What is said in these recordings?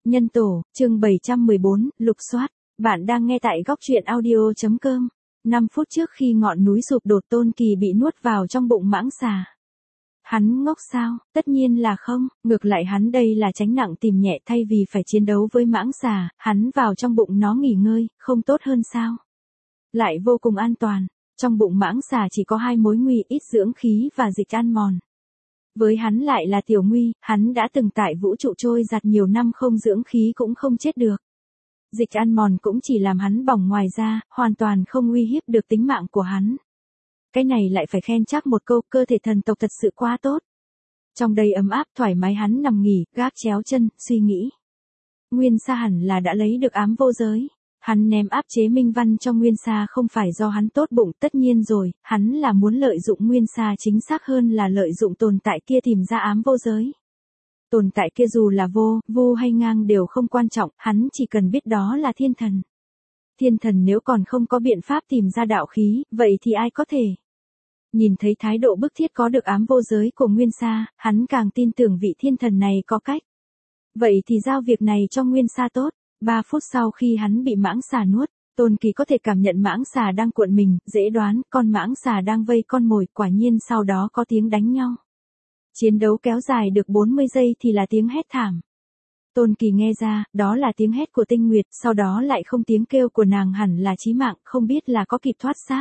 Nhân tổ, chương 714, lục soát. Bạn đang nghe tại góc truyện audio.com. 5 phút trước khi ngọn núi sụp đổ, Tôn Kỳ bị nuốt vào trong bụng mãng xà. Hắn ngốc sao? Tất nhiên là không, ngược lại hắn đây là tránh nặng tìm nhẹ, thay vì phải chiến đấu với mãng xà, hắn vào trong bụng nó nghỉ ngơi, không tốt hơn sao? Lại vô cùng an toàn, trong bụng mãng xà chỉ có 2 mối nguy: ít dưỡng khí và dịch ăn mòn. Với hắn lại là tiểu nguy, hắn đã từng tại vũ trụ trôi giạt nhiều năm, không dưỡng khí cũng không chết được. Dịch ăn mòn cũng chỉ làm hắn bỏng ngoài ra, hoàn toàn không uy hiếp được tính mạng của hắn. Cái này lại phải khen chắc một câu, cơ thể thần tộc thật sự quá tốt. Trong đây ấm áp thoải mái, hắn nằm nghỉ, gác chéo chân, suy nghĩ. Nguyên Sa hẳn là đã lấy được ám vô giới. Hắn ném áp chế minh văn cho Nguyên Sa không phải do hắn tốt bụng, tất nhiên rồi, hắn là muốn lợi dụng Nguyên Sa, chính xác hơn là lợi dụng tồn tại kia tìm ra ám vô giới. Tồn tại kia dù là vô hay ngang đều không quan trọng, hắn chỉ cần biết đó là thiên thần. Thiên thần nếu còn không có biện pháp tìm ra đạo khí, vậy thì ai có thể? Nhìn thấy thái độ bức thiết có được ám vô giới của Nguyên Sa, hắn càng tin tưởng vị thiên thần này có cách. Vậy thì giao việc này cho Nguyên Sa tốt. 3 phút sau khi hắn bị mãng xà nuốt, Tôn Kỳ có thể cảm nhận mãng xà đang cuộn mình, dễ đoán, con mãng xà đang vây con mồi, quả nhiên sau đó có tiếng đánh nhau. Chiến đấu kéo dài được 40 giây thì là tiếng hét thảm. Tôn Kỳ nghe ra, đó là tiếng hét của Tinh Nguyệt, sau đó lại không, tiếng kêu của nàng hẳn là chí mạng, không biết là có kịp thoát xác.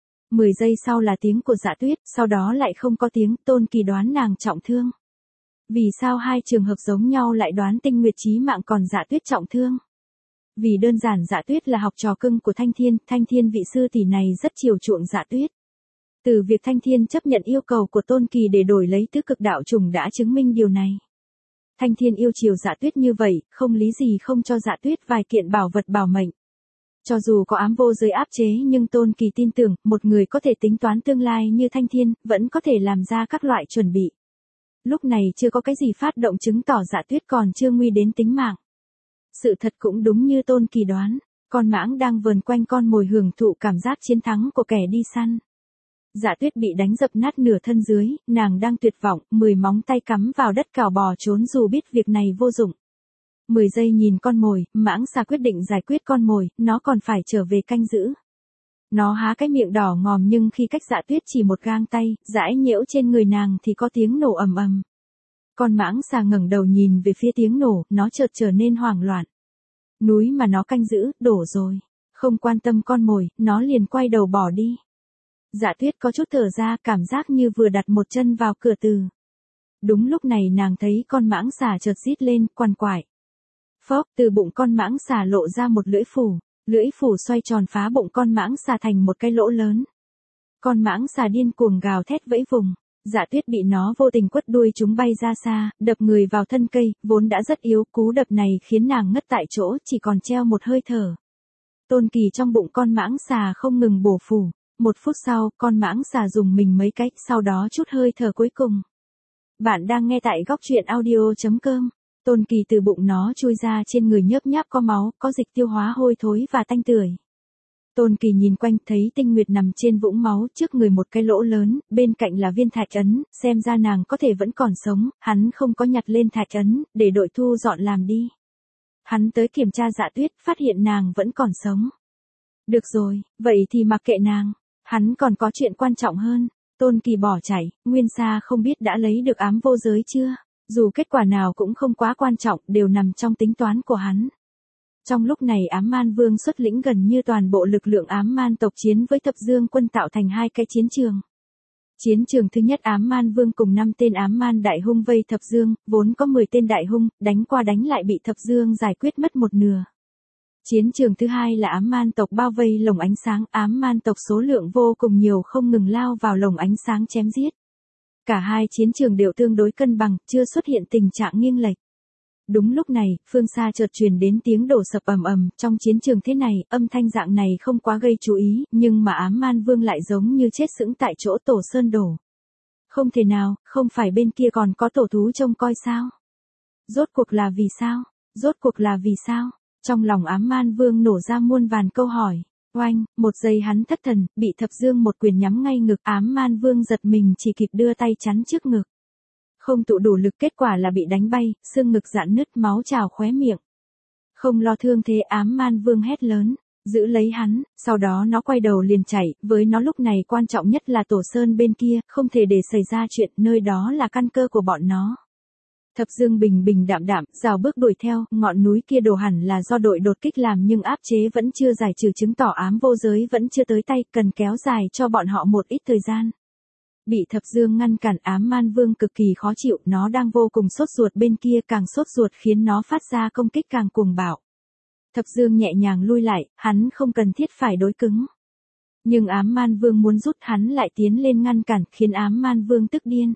10 giây sau là tiếng của Dạ Tuyết, sau đó lại không có tiếng, Tôn Kỳ đoán nàng trọng thương. Vì sao hai trường hợp giống nhau lại đoán Tinh Nguyệt chí mạng còn Dạ Tuyết trọng thương? Vì đơn giản Dạ Tuyết là học trò cưng của Thanh Thiên vị sư tỷ này rất chiều chuộng Dạ Tuyết. Từ việc Thanh Thiên chấp nhận yêu cầu của Tôn Kỳ để đổi lấy tứ cực đạo trùng đã chứng minh điều này. Thanh Thiên yêu chiều Dạ Tuyết như vậy, không lý gì không cho Dạ Tuyết vài kiện bảo vật bảo mệnh. Cho dù có ám vô giới áp chế, nhưng Tôn Kỳ tin tưởng, một người có thể tính toán tương lai như Thanh Thiên, vẫn có thể làm ra các loại chuẩn bị. Lúc này chưa có cái gì phát động chứng tỏ Dạ Tuyết còn chưa nguy đến tính mạng. Sự thật cũng đúng như Tôn Kỳ đoán, con mãng đang vờn quanh con mồi hưởng thụ cảm giác chiến thắng của kẻ đi săn. Dạ Tuyết bị đánh dập nát nửa thân dưới, nàng đang tuyệt vọng, 10 móng tay cắm vào đất cào bò trốn dù biết việc này vô dụng. 10 giây nhìn con mồi, mãng xà quyết định giải quyết con mồi, nó còn phải trở về canh giữ. Nó há cái miệng đỏ ngòm, nhưng khi cách Dạ Tuyết chỉ một gang tay, dãi nhễu trên người nàng thì có tiếng nổ ầm ầm. Con mãng xà ngẩng đầu nhìn về phía tiếng nổ, nó chợt trở nên hoảng loạn. Núi mà nó canh giữ, đổ rồi. Không quan tâm con mồi, nó liền quay đầu bỏ đi. Dạ Tuyết có chút thở ra, cảm giác như vừa đặt một chân vào cửa từ. Đúng lúc này nàng thấy con mãng xà chợt rít lên, quằn quại. Phốc, từ bụng con mãng xà lộ ra một lưỡi phủ xoay tròn phá bụng con mãng xà thành một cái lỗ lớn. Con mãng xà điên cuồng gào thét vẫy vùng. Dạ Tuyết bị nó vô tình quất đuôi chúng bay ra xa, đập người vào thân cây, vốn đã rất yếu, cú đập này khiến nàng ngất tại chỗ, chỉ còn treo một hơi thở. Tôn Kỳ trong bụng con mãng xà không ngừng bổ phủ. 1 phút sau, con mãng xà dùng mình mấy cách, sau đó chút hơi thở cuối cùng. Bạn đang nghe tại góc truyện audio.com. Tôn Kỳ từ bụng nó chui ra, trên người nhớp nháp có máu, có dịch tiêu hóa hôi thối và tanh tưởi. Tôn Kỳ nhìn quanh thấy Tinh Nguyệt nằm trên vũng máu, trước người một cái lỗ lớn, bên cạnh là viên thạch ấn, xem ra nàng có thể vẫn còn sống, hắn không có nhặt lên thạch ấn, để đội thu dọn làm đi. Hắn tới kiểm tra Dạ Tuyết, phát hiện nàng vẫn còn sống. Được rồi, vậy thì mặc kệ nàng, hắn còn có chuyện quan trọng hơn. Tôn Kỳ bỏ chạy, Nguyên Sa không biết đã lấy được ám vô giới chưa, dù kết quả nào cũng không quá quan trọng, đều nằm trong tính toán của hắn. Trong lúc này Ám Man Vương xuất lĩnh gần như toàn bộ lực lượng ám man tộc chiến với Thập Dương quân, tạo thành 2 cái chiến trường. Chiến trường thứ nhất, Ám Man Vương cùng 5 tên ám man đại hung vây Thập Dương, vốn có 10 tên đại hung, đánh qua đánh lại bị Thập Dương giải quyết mất một nửa. Chiến trường thứ hai là ám man tộc bao vây lồng ánh sáng, ám man tộc số lượng vô cùng nhiều, không ngừng lao vào lồng ánh sáng chém giết. Cả hai chiến trường đều tương đối cân bằng, chưa xuất hiện tình trạng nghiêng lệch. Đúng lúc này, phương xa chợt truyền đến tiếng đổ sập ầm ầm. Trong chiến trường thế này, âm thanh dạng này không quá gây chú ý, nhưng mà Ám Man Vương lại giống như chết sững tại chỗ, tổ sơn đổ. Không thể nào, không phải bên kia còn có tổ thú trông coi sao? Rốt cuộc là vì sao? Rốt cuộc là vì sao? Trong lòng Ám Man Vương nổ ra muôn vàn câu hỏi. Oanh, một giây hắn thất thần, bị Thập Dương một quyền nhắm ngay ngực. Ám Man Vương giật mình, chỉ kịp đưa tay chắn trước ngực. Không tụ đủ lực, kết quả là bị đánh bay, xương ngực rạn nứt, máu trào khóe miệng. Không lo thương thế, Ám Man Vương hét lớn, giữ lấy hắn, sau đó nó quay đầu liền chạy, với nó lúc này quan trọng nhất là Tổ Sơn bên kia, không thể để xảy ra chuyện, nơi đó là căn cơ của bọn nó. Thập Dương bình bình đạm đạm, rào bước đuổi theo, ngọn núi kia đổ hẳn là do đội đột kích làm nhưng áp chế vẫn chưa giải trừ, chứng tỏ ám vô giới vẫn chưa tới tay, cần kéo dài cho bọn họ một ít thời gian. Bị Thập Dương ngăn cản, Ám Man Vương cực kỳ khó chịu, nó đang vô cùng sốt ruột, bên kia càng sốt ruột khiến nó phát ra công kích càng cuồng bạo. Thập Dương nhẹ nhàng lui lại, hắn không cần thiết phải đối cứng. Nhưng Ám Man Vương muốn rút, hắn lại tiến lên ngăn cản, khiến Ám Man Vương tức điên.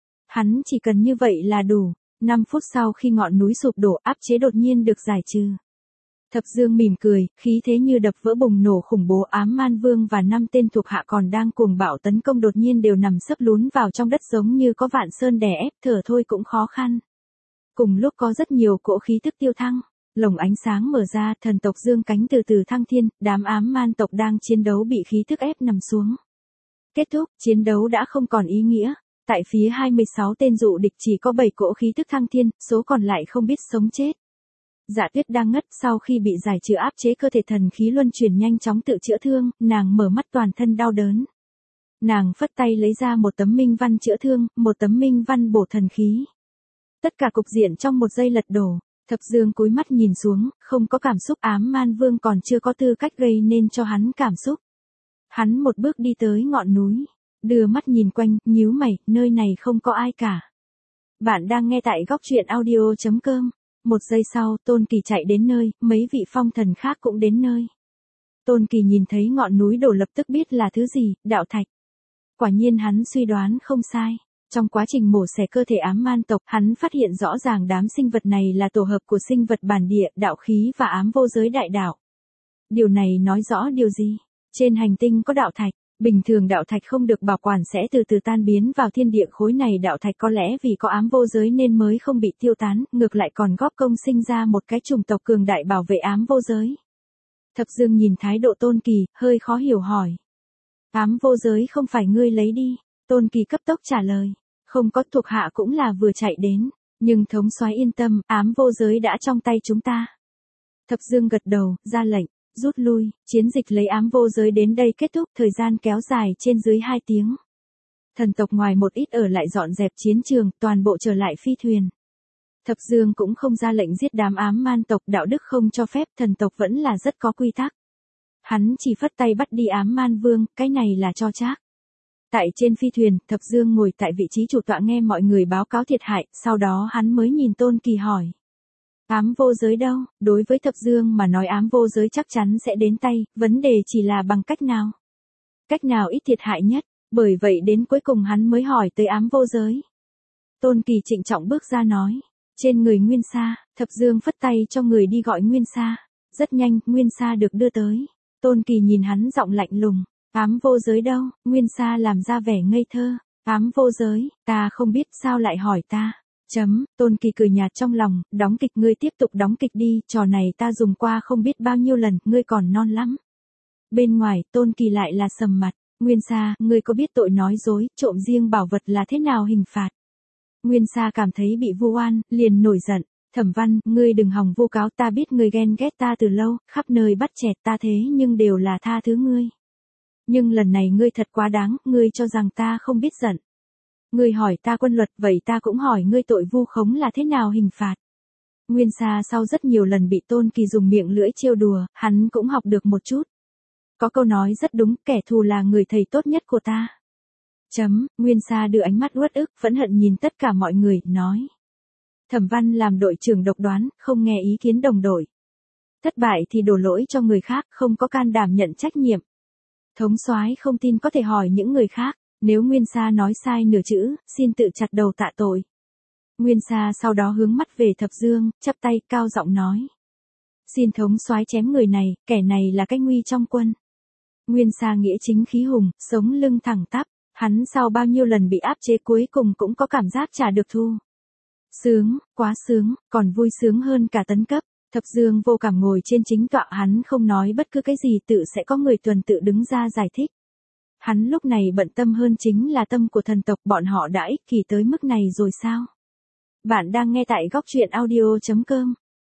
Hắn chỉ cần như vậy là đủ. 5 phút sau khi ngọn núi sụp đổ, áp chế đột nhiên được giải trừ. Thập Dương mỉm cười, khí thế như đập vỡ bùng nổ khủng bố, Ám Man Vương và 5 tên thuộc hạ còn đang cuồng bạo tấn công đột nhiên đều nằm sấp lún vào trong đất giống như có vạn sơn đè ép, thở thôi cũng khó khăn. Cùng lúc có rất nhiều cỗ khí tức tiêu thăng, lồng ánh sáng mở ra, thần tộc dương cánh từ từ thăng thiên, đám Ám Man tộc đang chiến đấu bị khí tức ép nằm xuống. Kết thúc, chiến đấu đã không còn ý nghĩa. Tại phía 26 tên dụ địch chỉ có 7 cỗ khí tức thăng thiên, số còn lại không biết sống chết. Dạ Tuyết đang ngất, sau khi bị giải trừ áp chế cơ thể, thần khí luân chuyển nhanh chóng tự chữa thương, nàng mở mắt toàn thân đau đớn. Nàng phất tay lấy ra một tấm minh văn chữa thương, một tấm minh văn bổ thần khí. Tất cả cục diện trong một giây lật đổ. Thập Dương cúi mắt nhìn xuống, không có cảm xúc, Ám Man Vương còn chưa có tư cách gây nên cho hắn cảm xúc. Hắn một bước đi tới ngọn núi. Đưa mắt nhìn quanh, nhíu mày, nơi này không có ai cả. Bạn đang nghe tại góc truyện audio.com. Một giây sau, Tôn Kỳ chạy đến nơi, mấy vị phong thần khác cũng đến nơi. Tôn Kỳ nhìn thấy ngọn núi đổ lập tức biết là thứ gì, đạo thạch. Quả nhiên hắn suy đoán không sai. Trong quá trình mổ xẻ cơ thể Ám Man tộc, hắn phát hiện rõ ràng đám sinh vật này là tổ hợp của sinh vật bản địa, đạo khí và ám vô giới đại đạo. Điều này nói rõ điều gì? Trên hành tinh có đạo thạch. Bình thường đạo thạch không được bảo quản sẽ từ từ tan biến vào thiên địa, khối này đạo thạch có lẽ vì có ám vô giới nên mới không bị tiêu tán, ngược lại còn góp công sinh ra một cái chủng tộc cường đại bảo vệ ám vô giới. Thập Dương nhìn thái độ Tôn Kỳ, hơi khó hiểu hỏi. Ám vô giới không phải ngươi lấy đi? Tôn Kỳ cấp tốc trả lời. Không có, thuộc hạ cũng là vừa chạy đến. Nhưng thống soái yên tâm, ám vô giới đã trong tay chúng ta. Thập Dương gật đầu, ra lệnh. Rút lui, chiến dịch lấy ám vô giới đến đây kết thúc, thời gian kéo dài trên dưới 2 tiếng. Thần tộc ngoài một ít ở lại dọn dẹp chiến trường, toàn bộ trở lại phi thuyền. Thập Dương cũng không ra lệnh giết đám Ám Man tộc, đạo đức không cho phép, thần tộc vẫn là rất có quy tắc. Hắn chỉ phất tay bắt đi Ám Man Vương, cái này là cho chắc. Tại trên phi thuyền, Thập Dương ngồi tại vị trí chủ tọa nghe mọi người báo cáo thiệt hại, sau đó hắn mới nhìn Tôn Kỳ hỏi. Ám vô giới đâu? Đối với Thập Dương mà nói ám vô giới chắc chắn sẽ đến tay, vấn đề chỉ là bằng cách nào. Cách nào ít thiệt hại nhất, bởi vậy đến cuối cùng hắn mới hỏi tới ám vô giới. Tôn Kỳ trịnh trọng bước ra nói. Trên người Nguyên Sa, Thập Dương phất tay cho người đi gọi Nguyên Sa. Rất nhanh, Nguyên Sa được đưa tới. Tôn Kỳ nhìn hắn giọng lạnh lùng. Ám vô giới đâu? Nguyên Sa làm ra vẻ ngây thơ. Ám vô giới, ta không biết, sao lại hỏi ta. Tôn Kỳ cười nhạt trong lòng, đóng kịch, ngươi tiếp tục đóng kịch đi, trò này ta dùng qua không biết bao nhiêu lần, ngươi còn non lắm. Bên ngoài, Tôn Kỳ lại là sầm mặt. Nguyên Sa, ngươi có biết tội nói dối, trộm riêng bảo vật là thế nào hình phạt? Nguyên Sa cảm thấy bị vu oan, liền nổi giận. Thẩm Văn, ngươi đừng hòng vu cáo, ta biết ngươi ghen ghét ta từ lâu, khắp nơi bắt chẹt ta thế nhưng đều là tha thứ ngươi. Nhưng lần này ngươi thật quá đáng, ngươi cho rằng ta không biết giận. Ngươi hỏi ta quân luật, vậy ta cũng hỏi ngươi tội vu khống là thế nào hình phạt. Nguyên Sa sau rất nhiều lần bị Tôn Kỳ dùng miệng lưỡi trêu đùa, hắn cũng học được một chút. Có câu nói rất đúng, kẻ thù là người thầy tốt nhất của ta. Nguyên Sa đưa ánh mắt uất ức, phẫn hận nhìn tất cả mọi người, nói. Thẩm Văn làm đội trưởng độc đoán, không nghe ý kiến đồng đội. Thất bại thì đổ lỗi cho người khác, không có can đảm nhận trách nhiệm. Thống soái không tin có thể hỏi những người khác. Nếu Nguyên Sa nói sai nửa chữ, xin tự chặt đầu tạ tội. Nguyên Sa sau đó hướng mắt về Thập Dương, chắp tay, cao giọng nói. Xin thống soái chém người này, kẻ này là cái nguy trong quân. Nguyên Sa nghĩa chính khí hùng, sống lưng thẳng tắp, hắn sau bao nhiêu lần bị áp chế cuối cùng cũng có cảm giác trả được thù. Sướng, quá sướng, còn vui sướng hơn cả tấn cấp. Thập Dương vô cảm ngồi trên chính tọa, hắn không nói bất cứ cái gì, tự sẽ có người tuần tự đứng ra giải thích. Hắn lúc này bận tâm hơn chính là tâm của thần tộc, bọn họ đã ích kỷ tới mức này rồi sao? Bạn đang nghe tại góc truyện audio.com.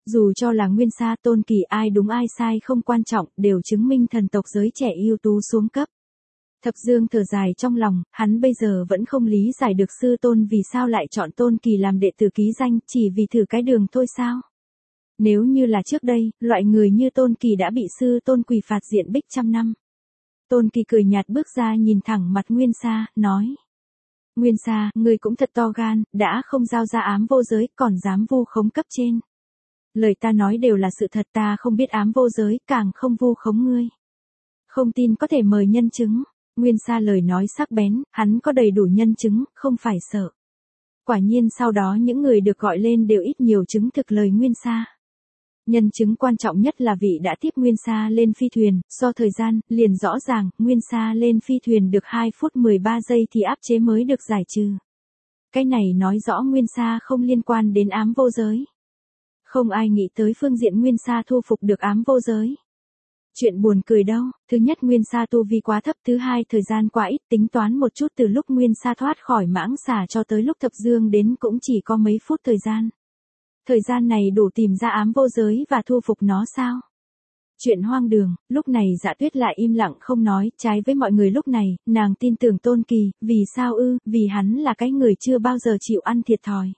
Dù cho là Nguyên Sa Tôn Kỳ ai đúng ai sai không quan trọng, đều chứng minh thần tộc giới trẻ ưu tú xuống cấp. Thập Dương thở dài trong lòng, hắn bây giờ vẫn không lý giải được sư tôn vì sao lại chọn Tôn Kỳ làm đệ tử ký danh, chỉ vì thử cái đường thôi sao. Nếu như là trước đây, loại người như Tôn Kỳ đã bị sư tôn quỳ phạt diện bích trăm năm. Tôn Kỳ cười nhạt bước ra nhìn thẳng mặt Nguyên Sa, nói. Nguyên Sa, ngươi cũng thật to gan, đã không giao ra ám vô giới, còn dám vu khống cấp trên. Lời ta nói đều là sự thật, ta không biết ám vô giới, càng không vu khống ngươi. Không tin có thể mời nhân chứng. Nguyên Sa lời nói sắc bén, hắn có đầy đủ nhân chứng, không phải sợ. Quả nhiên sau đó những người được gọi lên đều ít nhiều chứng thực lời Nguyên Sa. Nhân chứng quan trọng nhất là vị đã tiếp Nguyên Sa lên phi thuyền, so thời gian, liền rõ ràng, Nguyên Sa lên phi thuyền được 2 phút 13 giây thì áp chế mới được giải trừ. Cái này nói rõ Nguyên Sa không liên quan đến ám vô giới. Không ai nghĩ tới phương diện Nguyên Sa thu phục được ám vô giới. Chuyện buồn cười đâu, thứ nhất Nguyên Sa tu vi quá thấp, thứ hai thời gian quá ít, tính toán một chút từ lúc Nguyên Sa thoát khỏi mãng xà cho tới lúc Thập Dương đến cũng chỉ có mấy phút thời gian. Thời gian này đủ tìm ra ám vô giới và thu phục nó sao? Chuyện hoang đường, lúc này Dạ Tuyết lại im lặng không nói, trái với mọi người lúc này, nàng tin tưởng Tôn Kỳ, vì sao ư, vì hắn là cái người chưa bao giờ chịu ăn thiệt thòi.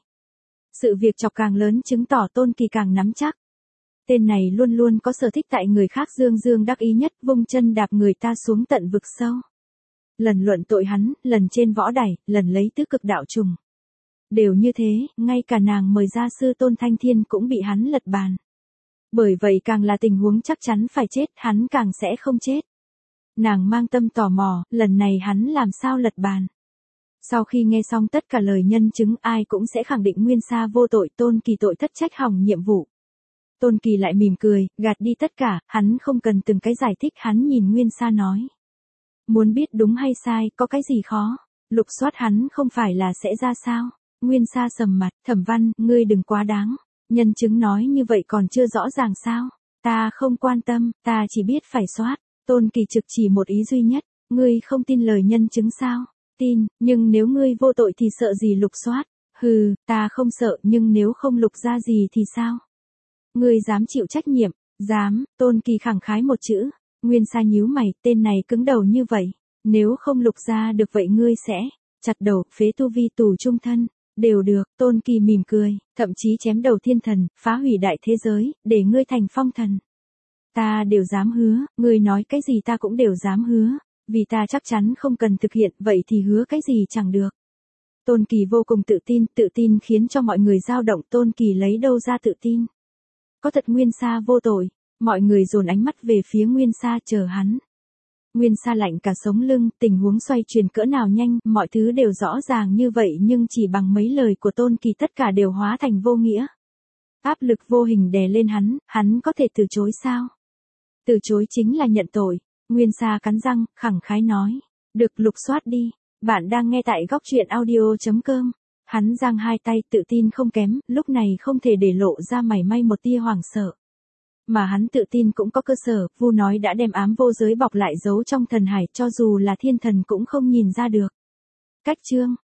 Sự việc chọc càng lớn chứng tỏ Tôn Kỳ càng nắm chắc. Tên này luôn luôn có sở thích tại người khác dương đắc ý nhất, vung chân đạp người ta xuống tận vực sâu. Lần luận tội hắn, lần trên võ đài, lần lấy tứ cực đạo trùng. Đều như thế, ngay cả nàng mời ra sư Tôn Thanh Thiên cũng bị hắn lật bàn. Bởi vậy càng là tình huống chắc chắn phải chết, hắn càng sẽ không chết. Nàng mang tâm tò mò, lần này hắn làm sao lật bàn. Sau khi nghe xong tất cả lời nhân chứng ai cũng sẽ khẳng định Nguyên Sa vô tội, Tôn Kỳ tội thất trách hỏng nhiệm vụ. Tôn Kỳ lại mỉm cười, gạt đi tất cả, hắn không cần từng cái giải thích, hắn nhìn Nguyên Sa nói. Muốn biết đúng hay sai, có cái gì khó, lục soát hắn không phải là sẽ ra sao. Nguyên Sa sầm mặt, Thẩm Văn, ngươi đừng quá đáng. Nhân chứng nói như vậy còn chưa rõ ràng sao. Ta không quan tâm, ta chỉ biết phải soát. Tôn Kỳ trực chỉ một ý duy nhất, ngươi không tin lời nhân chứng sao? Tin, nhưng nếu ngươi vô tội thì sợ gì lục soát? Hừ, ta không sợ, nhưng nếu không lục ra gì thì sao? Ngươi dám chịu trách nhiệm? Dám, Tôn Kỳ khẳng khái một chữ. Nguyên Sa nhíu mày, tên này cứng đầu như vậy. Nếu không lục ra được vậy ngươi sẽ chặt đầu, phế tu vi tù trung thân. Đều được, Tôn Kỳ mỉm cười, thậm chí chém đầu thiên thần, phá hủy đại thế giới, để ngươi thành phong thần. Ta đều dám hứa, ngươi nói cái gì ta cũng đều dám hứa, vì ta chắc chắn không cần thực hiện, vậy thì hứa cái gì chẳng được. Tôn Kỳ vô cùng tự tin khiến cho mọi người dao động, Tôn Kỳ lấy đâu ra tự tin. Có thật Nguyên Sa vô tội, mọi người dồn ánh mắt về phía Nguyên Sa chờ hắn. Nguyên Sa lạnh cả sống lưng, tình huống xoay chuyển cỡ nào nhanh, mọi thứ đều rõ ràng như vậy nhưng chỉ bằng mấy lời của Tôn Kỳ tất cả đều hóa thành vô nghĩa. Áp lực vô hình đè lên hắn có thể từ chối sao? Từ chối chính là nhận tội. Nguyên Sa cắn răng, khẳng khái nói. Được, lục soát đi. Bạn đang nghe tại góc truyện audio.com. Hắn giang hai tay tự tin không kém, lúc này không thể để lộ ra mảy may một tia hoảng sợ. Mà hắn tự tin cũng có cơ sở, Vu nói đã đem ám vô giới bọc lại giấu trong thần hải, cho dù là thiên thần cũng không nhìn ra được. Cách chương